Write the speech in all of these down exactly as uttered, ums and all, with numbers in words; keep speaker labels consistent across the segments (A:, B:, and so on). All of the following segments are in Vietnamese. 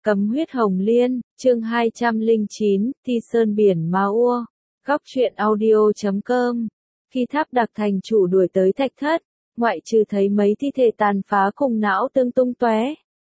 A: Cấm huyết hồng liên, chương hai trăm lẻ chín, Thi Sơn Biển Ma Ua. Góc truyện audio chấm com. Khi Tháp Đặc thành chủ đuổi tới Thạch Thất, ngoại trừ thấy mấy thi thể tàn phá cùng não tương tung tóe,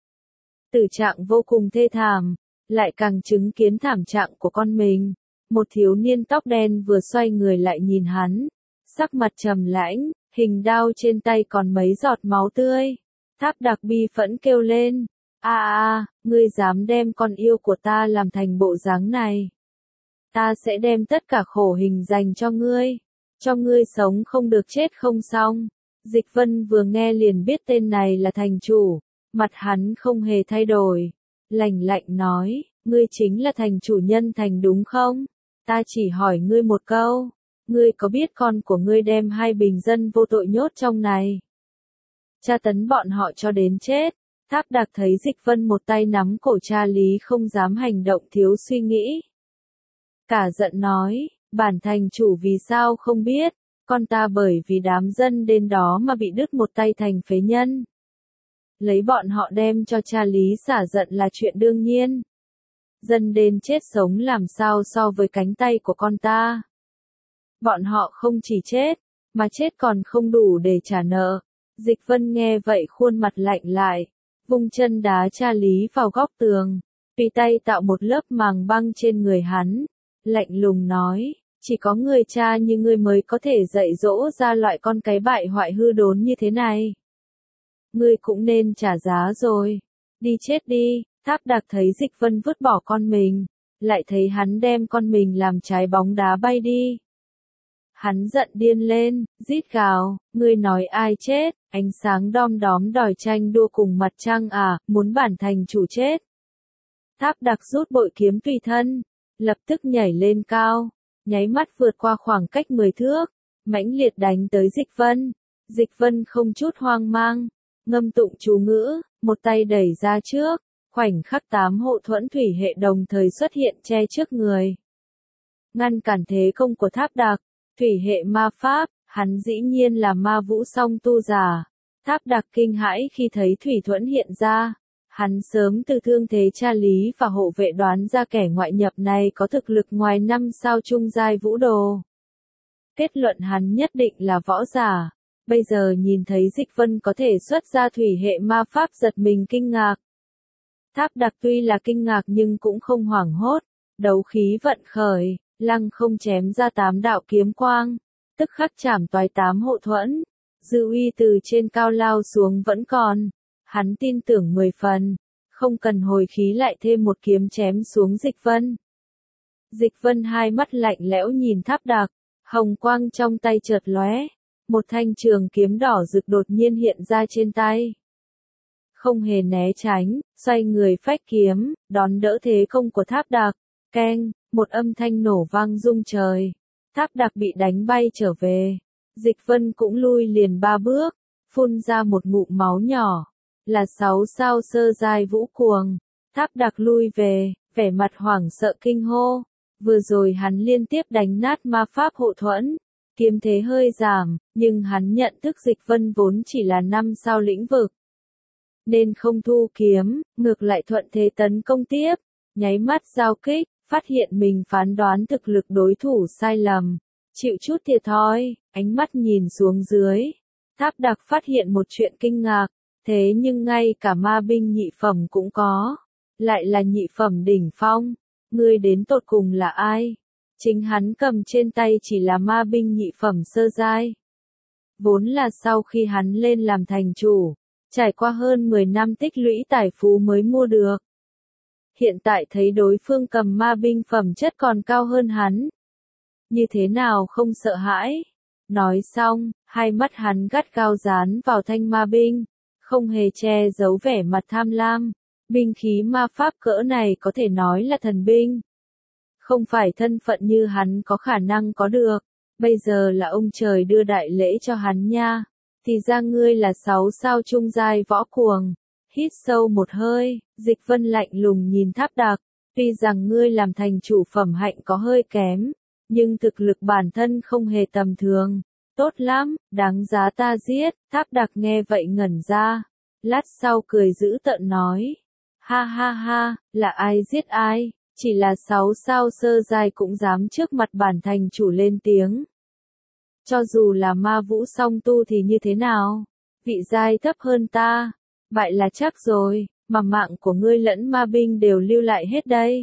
A: tử trạng vô cùng thê thảm, lại càng chứng kiến thảm trạng của con mình. Một thiếu niên tóc đen vừa xoay người lại nhìn hắn, sắc mặt trầm lãnh, hình đao trên tay còn mấy giọt máu tươi. Tháp Đặc bi phẫn kêu lên, a a, ngươi dám đem con yêu của ta làm thành bộ dáng này. Ta sẽ đem tất cả khổ hình dành cho ngươi, cho ngươi sống không được chết không xong. Dịch Vân vừa nghe liền biết tên này là thành chủ, mặt hắn không hề thay đổi, lạnh lạnh nói, ngươi chính là thành chủ nhân thành đúng không? Ta chỉ hỏi ngươi một câu, ngươi có biết con của ngươi đem hai bình dân vô tội nhốt trong này, tra tấn bọn họ cho đến chết? Tháp Đặc thấy Dịch Vân một tay nắm cổ cha lý không dám hành động thiếu suy nghĩ. Cả giận nói, bản thành chủ vì sao không biết, con ta bởi vì đám dân đến đó mà bị đứt một tay thành phế nhân. Lấy bọn họ đem cho cha lý xả giận là chuyện đương nhiên. Dân đến chết sống làm sao so với cánh tay của con ta. Bọn họ không chỉ chết, mà chết còn không đủ để trả nợ. Dịch Vân nghe vậy khuôn mặt lạnh lại, vung chân đá cha lý vào góc tường, tùy tay tạo một lớp màng băng trên người hắn, lạnh lùng nói, chỉ có người cha như ngươi mới có thể dạy dỗ ra loại con cái bại hoại hư đốn như thế này. Ngươi cũng nên trả giá rồi, đi chết đi. Tháp Đặc thấy Dịch Vân vứt bỏ con mình, lại thấy hắn đem con mình làm trái bóng đá bay đi. Hắn giận điên lên, rít gào, ngươi nói ai chết, ánh sáng đom đóm đòi tranh đua cùng mặt trăng à, muốn bản thành chủ chết. Tháp Đặc rút bội kiếm tùy thân, lập tức nhảy lên cao, nháy mắt vượt qua khoảng cách mười thước, mãnh liệt đánh tới Dịch Vân. Dịch Vân không chút hoang mang, ngâm tụng chú ngữ, một tay đẩy ra trước, khoảnh khắc tám hộ thuẫn thủy hệ đồng thời xuất hiện che trước người, ngăn cản thế công của Tháp Đặc. Thủy hệ ma pháp, hắn dĩ nhiên là ma vũ song tu giả. Tháp Đặc kinh hãi khi thấy thủy thuẫn hiện ra. Hắn sớm từ thương thế cha lý và hộ vệ đoán ra kẻ ngoại nhập này có thực lực ngoài năm sao trung giai vũ đồ. Kết luận hắn nhất định là võ giả. Bây giờ nhìn thấy Dịch Vân có thể xuất ra thủy hệ ma pháp giật mình kinh ngạc. Tháp Đặc tuy là kinh ngạc nhưng cũng không hoảng hốt. Đấu khí vận khởi, lăng không chém ra tám đạo kiếm quang, tức khắc chảm toái tám hộ thuẫn. Dư uy từ trên cao lao xuống vẫn còn. Hắn tin tưởng mười phần, không cần hồi khí lại thêm một kiếm chém xuống Dịch Vân. Dịch Vân hai mắt lạnh lẽo nhìn Tháp Đặc, hồng quang trong tay chợt lóe, một thanh trường kiếm đỏ rực đột nhiên hiện ra trên tay. Không hề né tránh, xoay người phách kiếm, đón đỡ thế công của Tháp Đặc. Keng, một âm thanh nổ vang rung trời. Tháp Đặc bị đánh bay trở về. Dịch Vân cũng lui liền ba bước, phun ra một ngụm máu nhỏ. Là sáu sao sơ giai vũ cuồng. Tháp Đặc lui về, vẻ mặt hoảng sợ kinh hô. Vừa rồi hắn liên tiếp đánh nát ma pháp hộ thuẫn, kiếm thế hơi giảm, nhưng hắn nhận thức Dịch Vân vốn chỉ là năm sao lĩnh vực, nên không thu kiếm, ngược lại thuận thế tấn công tiếp, nháy mắt giao kích, phát hiện mình phán đoán thực lực đối thủ sai lầm, chịu chút thiệt thòi. Ánh mắt nhìn xuống dưới, Tháp Đặc phát hiện một chuyện kinh ngạc. Thế nhưng ngay cả ma binh nhị phẩm cũng có, lại là nhị phẩm đỉnh phong. Ngươi đến tột cùng là ai? Chính hắn cầm trên tay chỉ là ma binh nhị phẩm sơ giai. Vốn là sau khi hắn lên làm thành chủ, trải qua hơn mười năm tích lũy tài phú mới mua được. Hiện tại thấy đối phương cầm ma binh phẩm chất còn cao hơn hắn, như thế nào không sợ hãi? Nói xong, hai mắt hắn gắt gao dán vào thanh ma binh, không hề che giấu vẻ mặt tham lam. Binh khí ma pháp cỡ này có thể nói là thần binh. Không phải thân phận như hắn có khả năng có được. Bây giờ là ông trời đưa đại lễ cho hắn nha. Thì ra ngươi là sáu sao trung giai võ cuồng. Hít sâu một hơi, Dịch Vân lạnh lùng nhìn Tháp Đặc. Tuy rằng ngươi làm thành chủ phẩm hạnh có hơi kém, nhưng thực lực bản thân không hề tầm thường. Tốt lắm, đáng giá ta giết. Tháp Đặc nghe vậy ngẩn ra. Lát sau cười dữ tợn nói. Ha ha ha, là ai giết ai, chỉ là sáu sao sơ giai cũng dám trước mặt bản thành chủ lên tiếng. Cho dù là ma vũ song tu thì như thế nào, vị giai thấp hơn ta, bại là chắc rồi, mà mạng của ngươi lẫn ma binh đều lưu lại hết đây.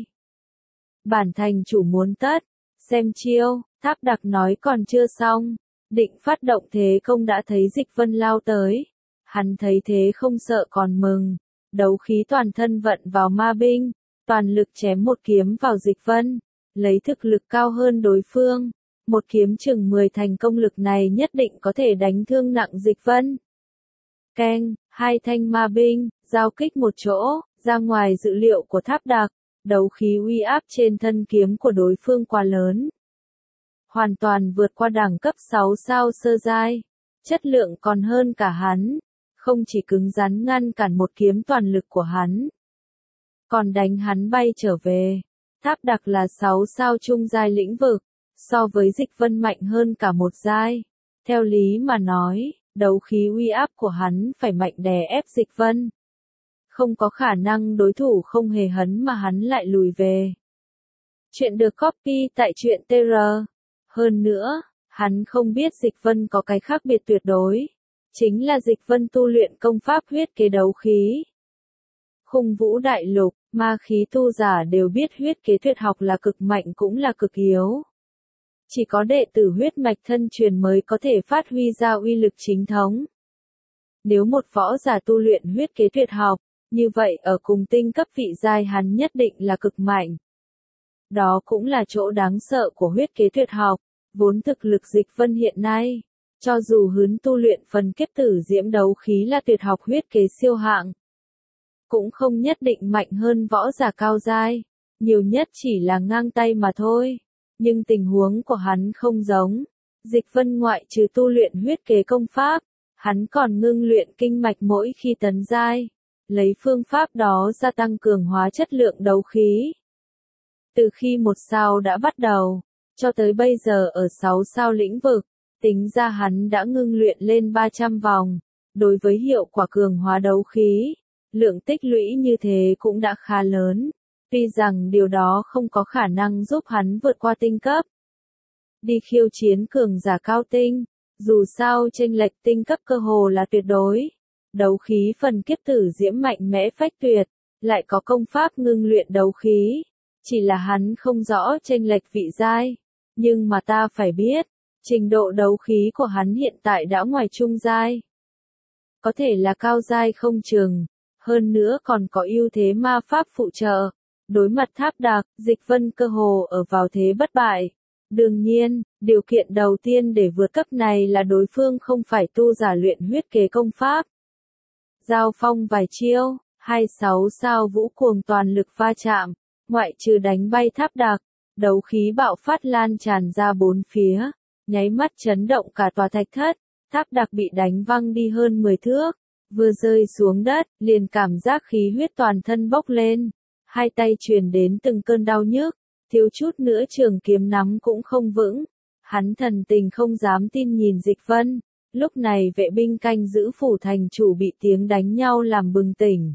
A: Bản thành chủ muốn tất, xem chiêu, Tháp Đặc nói còn chưa xong, định phát động thế công đã thấy Dịch Vân lao tới. Hắn thấy thế không sợ còn mừng, đấu khí toàn thân vận vào ma binh, toàn lực chém một kiếm vào Dịch Vân, lấy thực lực cao hơn đối phương. Một kiếm chừng mười thành công lực này nhất định có thể đánh thương nặng Dịch Vân. Keng, hai thanh ma binh, giao kích một chỗ, ra ngoài dự liệu của Tháp Đặc, đấu khí uy áp trên thân kiếm của đối phương quá lớn. Hoàn toàn vượt qua đẳng cấp sáu sao sơ giai, chất lượng còn hơn cả hắn, không chỉ cứng rắn ngăn cản một kiếm toàn lực của hắn, còn đánh hắn bay trở về. Tháp Đặc là sáu sao trung giai lĩnh vực, so với Dịch Vân mạnh hơn cả một giai. Theo lý mà nói, đấu khí uy áp của hắn phải mạnh đè ép Dịch Vân. Không có khả năng đối thủ không hề hấn mà hắn lại lùi về. Chuyện được copy tại truyện tê rờ. Hơn nữa, hắn không biết Dịch Vân có cái khác biệt tuyệt đối. Chính là Dịch Vân tu luyện công pháp huyết kế đấu khí. Khung vũ đại lục, ma khí tu giả đều biết huyết kế tuyệt học là cực mạnh cũng là cực yếu. Chỉ có đệ tử huyết mạch thân truyền mới có thể phát huy ra uy lực chính thống. Nếu một võ giả tu luyện huyết kế tuyệt học, như vậy ở cùng tinh cấp vị giai hắn nhất định là cực mạnh. Đó cũng là chỗ đáng sợ của huyết kế tuyệt học, vốn thực lực Dịch Vân hiện nay. Cho dù hắn tu luyện phần kiếp tử diễm đấu khí là tuyệt học huyết kế siêu hạng, cũng không nhất định mạnh hơn võ giả cao giai, nhiều nhất chỉ là ngang tay mà thôi. Nhưng tình huống của hắn không giống. Dịch Vân ngoại trừ tu luyện huyết kế công pháp, hắn còn ngưng luyện kinh mạch mỗi khi tấn giai, lấy phương pháp đó gia tăng cường hóa chất lượng đấu khí. Từ khi một sao đã bắt đầu, cho tới bây giờ ở sáu sao lĩnh vực, tính ra hắn đã ngưng luyện lên ba trăm vòng. Đối với hiệu quả cường hóa đấu khí, lượng tích lũy như thế cũng đã khá lớn. Tuy rằng điều đó không có khả năng giúp hắn vượt qua tinh cấp, đi khiêu chiến cường giả cao tinh, dù sao chênh lệch tinh cấp cơ hồ là tuyệt đối. Đấu khí phần kiếp tử diễm mạnh mẽ phách tuyệt, lại có công pháp ngưng luyện đấu khí, chỉ là hắn không rõ chênh lệch vị giai, nhưng mà ta phải biết, trình độ đấu khí của hắn hiện tại đã ngoài trung giai, có thể là cao giai không chừng, hơn nữa còn có ưu thế ma pháp phụ trợ. Đối mặt Tháp Đặc, Dịch Vân cơ hồ ở vào thế bất bại. Đương nhiên, điều kiện đầu tiên để vượt cấp này là đối phương không phải tu giả luyện huyết kế công pháp. Giao phong vài chiêu, hai sáu sao vũ cuồng toàn lực va chạm, ngoại trừ đánh bay Tháp Đặc, đấu khí bạo phát lan tràn ra bốn phía, nháy mắt chấn động cả tòa thạch thất. Tháp Đặc bị đánh văng đi hơn mười thước, vừa rơi xuống đất, liền cảm giác khí huyết toàn thân bốc lên. Hai tay truyền đến từng cơn đau nhức, thiếu chút nữa trường kiếm nắm cũng không vững. Hắn thần tình không dám tin nhìn Dịch Vân. Lúc này vệ binh canh giữ phủ thành chủ bị tiếng đánh nhau làm bừng tỉnh.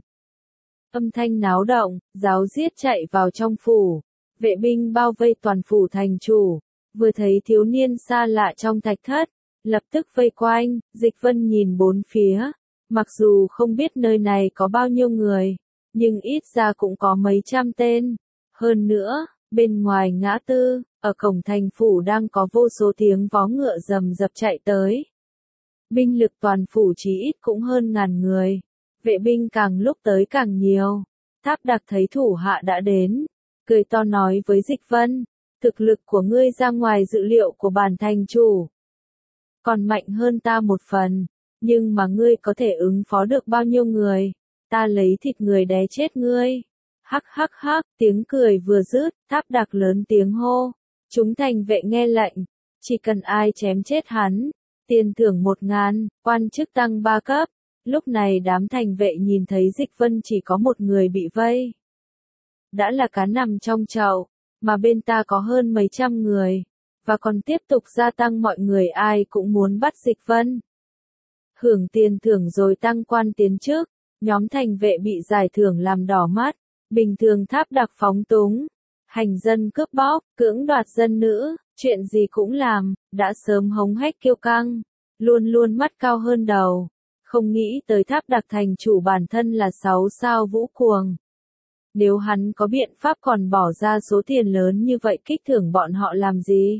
A: Âm thanh náo động, giáo giết chạy vào trong phủ. Vệ binh bao vây toàn phủ thành chủ. Vừa thấy thiếu niên xa lạ trong thạch thất, lập tức vây quanh. Dịch Vân nhìn bốn phía. Mặc dù không biết nơi này có bao nhiêu người, nhưng ít ra cũng có mấy trăm tên. Hơn nữa, bên ngoài ngã tư, ở cổng thành phủ đang có vô số tiếng vó ngựa rầm rập chạy tới. Binh lực toàn phủ chỉ ít cũng hơn ngàn người. Vệ binh càng lúc tới càng nhiều. Tháp Đặc thấy thủ hạ đã đến, cười to nói với Dịch Vân, thực lực của ngươi ra ngoài dự liệu của bản thành chủ. Còn mạnh hơn ta một phần, nhưng mà ngươi có thể ứng phó được bao nhiêu người? Ta lấy thịt người đé chết ngươi. Hắc hắc hắc, tiếng cười vừa dứt, Tháp Đặc lớn tiếng hô. Chúng thành vệ nghe lệnh, chỉ cần ai chém chết hắn, tiền thưởng một ngàn, quan chức tăng ba cấp. Lúc này đám thành vệ nhìn thấy Dịch Vân chỉ có một người bị vây. Đã là cá nằm trong chậu, mà bên ta có hơn mấy trăm người, và còn tiếp tục gia tăng mọi người ai cũng muốn bắt Dịch Vân. Hưởng tiền thưởng rồi tăng quan tiến chức. Nhóm thành vệ bị giải thưởng làm đỏ mắt, bình thường tháp đặc phóng túng, hành dân cướp bóc, cưỡng đoạt dân nữ, chuyện gì cũng làm, đã sớm hống hách kiêu căng, luôn luôn mắt cao hơn đầu, không nghĩ tới tháp đặc thành chủ bản thân là sáu sao vũ cuồng. Nếu hắn có biện pháp còn bỏ ra số tiền lớn như vậy kích thưởng bọn họ làm gì?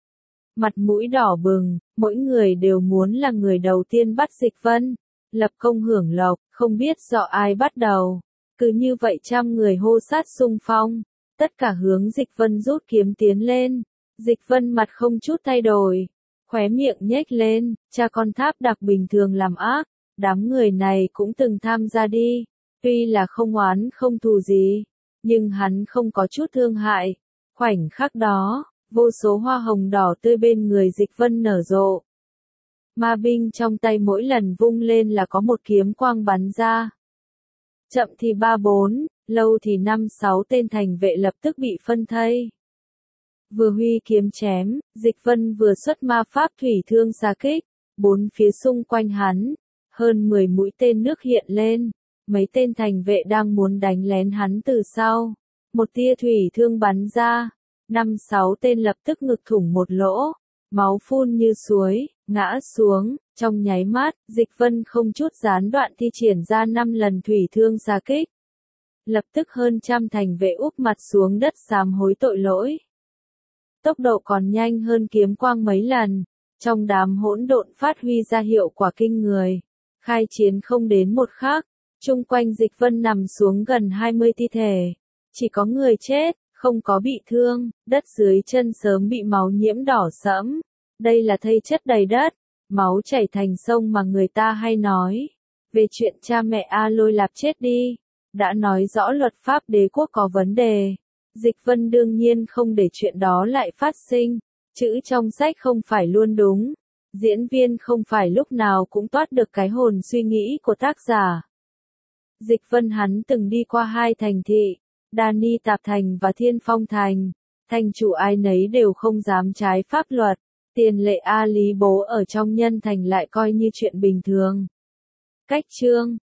A: Mặt mũi đỏ bừng, mỗi người đều muốn là người đầu tiên bắt Dịch Vân, lập công hưởng lộc, không biết do ai bắt đầu. Cứ như vậy trăm người hô sát xung phong, tất cả hướng Dịch Vân rút kiếm tiến lên. Dịch Vân mặt không chút thay đổi, khóe miệng nhếch lên, cha con tháp đặc bình thường làm ác, đám người này cũng từng tham gia đi, tuy là không oán không thù gì, nhưng hắn không có chút thương hại. Khoảnh khắc đó, vô số hoa hồng đỏ tươi bên người Dịch Vân nở rộ. Ma binh trong tay mỗi lần vung lên là có một kiếm quang bắn ra. Chậm thì ba bốn, lâu thì năm sáu tên thành vệ lập tức bị phân thây. Vừa huy kiếm chém, Dịch Vân vừa xuất ma pháp thủy thương xạ kích, bốn phía xung quanh hắn, hơn mười mũi tên nước hiện lên, mấy tên thành vệ đang muốn đánh lén hắn từ sau. Một tia thủy thương bắn ra, năm sáu tên lập tức ngực thủng một lỗ, máu phun như suối, ngã xuống, trong nháy mắt, Dịch Vân không chút gián đoạn thi triển ra năm lần thủy thương xạ kích. Lập tức hơn trăm thành vệ úp mặt xuống đất sám hối tội lỗi. Tốc độ còn nhanh hơn kiếm quang mấy lần, trong đám hỗn độn phát huy ra hiệu quả kinh người. Khai chiến không đến một khắc, chung quanh Dịch Vân nằm xuống gần hai mươi thi thể, chỉ có người chết, không có bị thương, đất dưới chân sớm bị máu nhiễm đỏ sẫm. Đây là thây chất đầy đất, máu chảy thành sông mà người ta hay nói. Về chuyện cha mẹ A Lôi Lạp chết đi, đã nói rõ luật pháp đế quốc có vấn đề. Dịch Vân đương nhiên không để chuyện đó lại phát sinh, chữ trong sách không phải luôn đúng, diễn viên không phải lúc nào cũng toát được cái hồn suy nghĩ của tác giả. Dịch Vân hắn từng đi qua hai thành thị, Đa Ni Tạp Thành và Thiên Phong Thành, thành chủ ai nấy đều không dám trái pháp luật, tiền lệ A Lý bố ở trong nhân thành lại coi như chuyện bình thường. Cách chương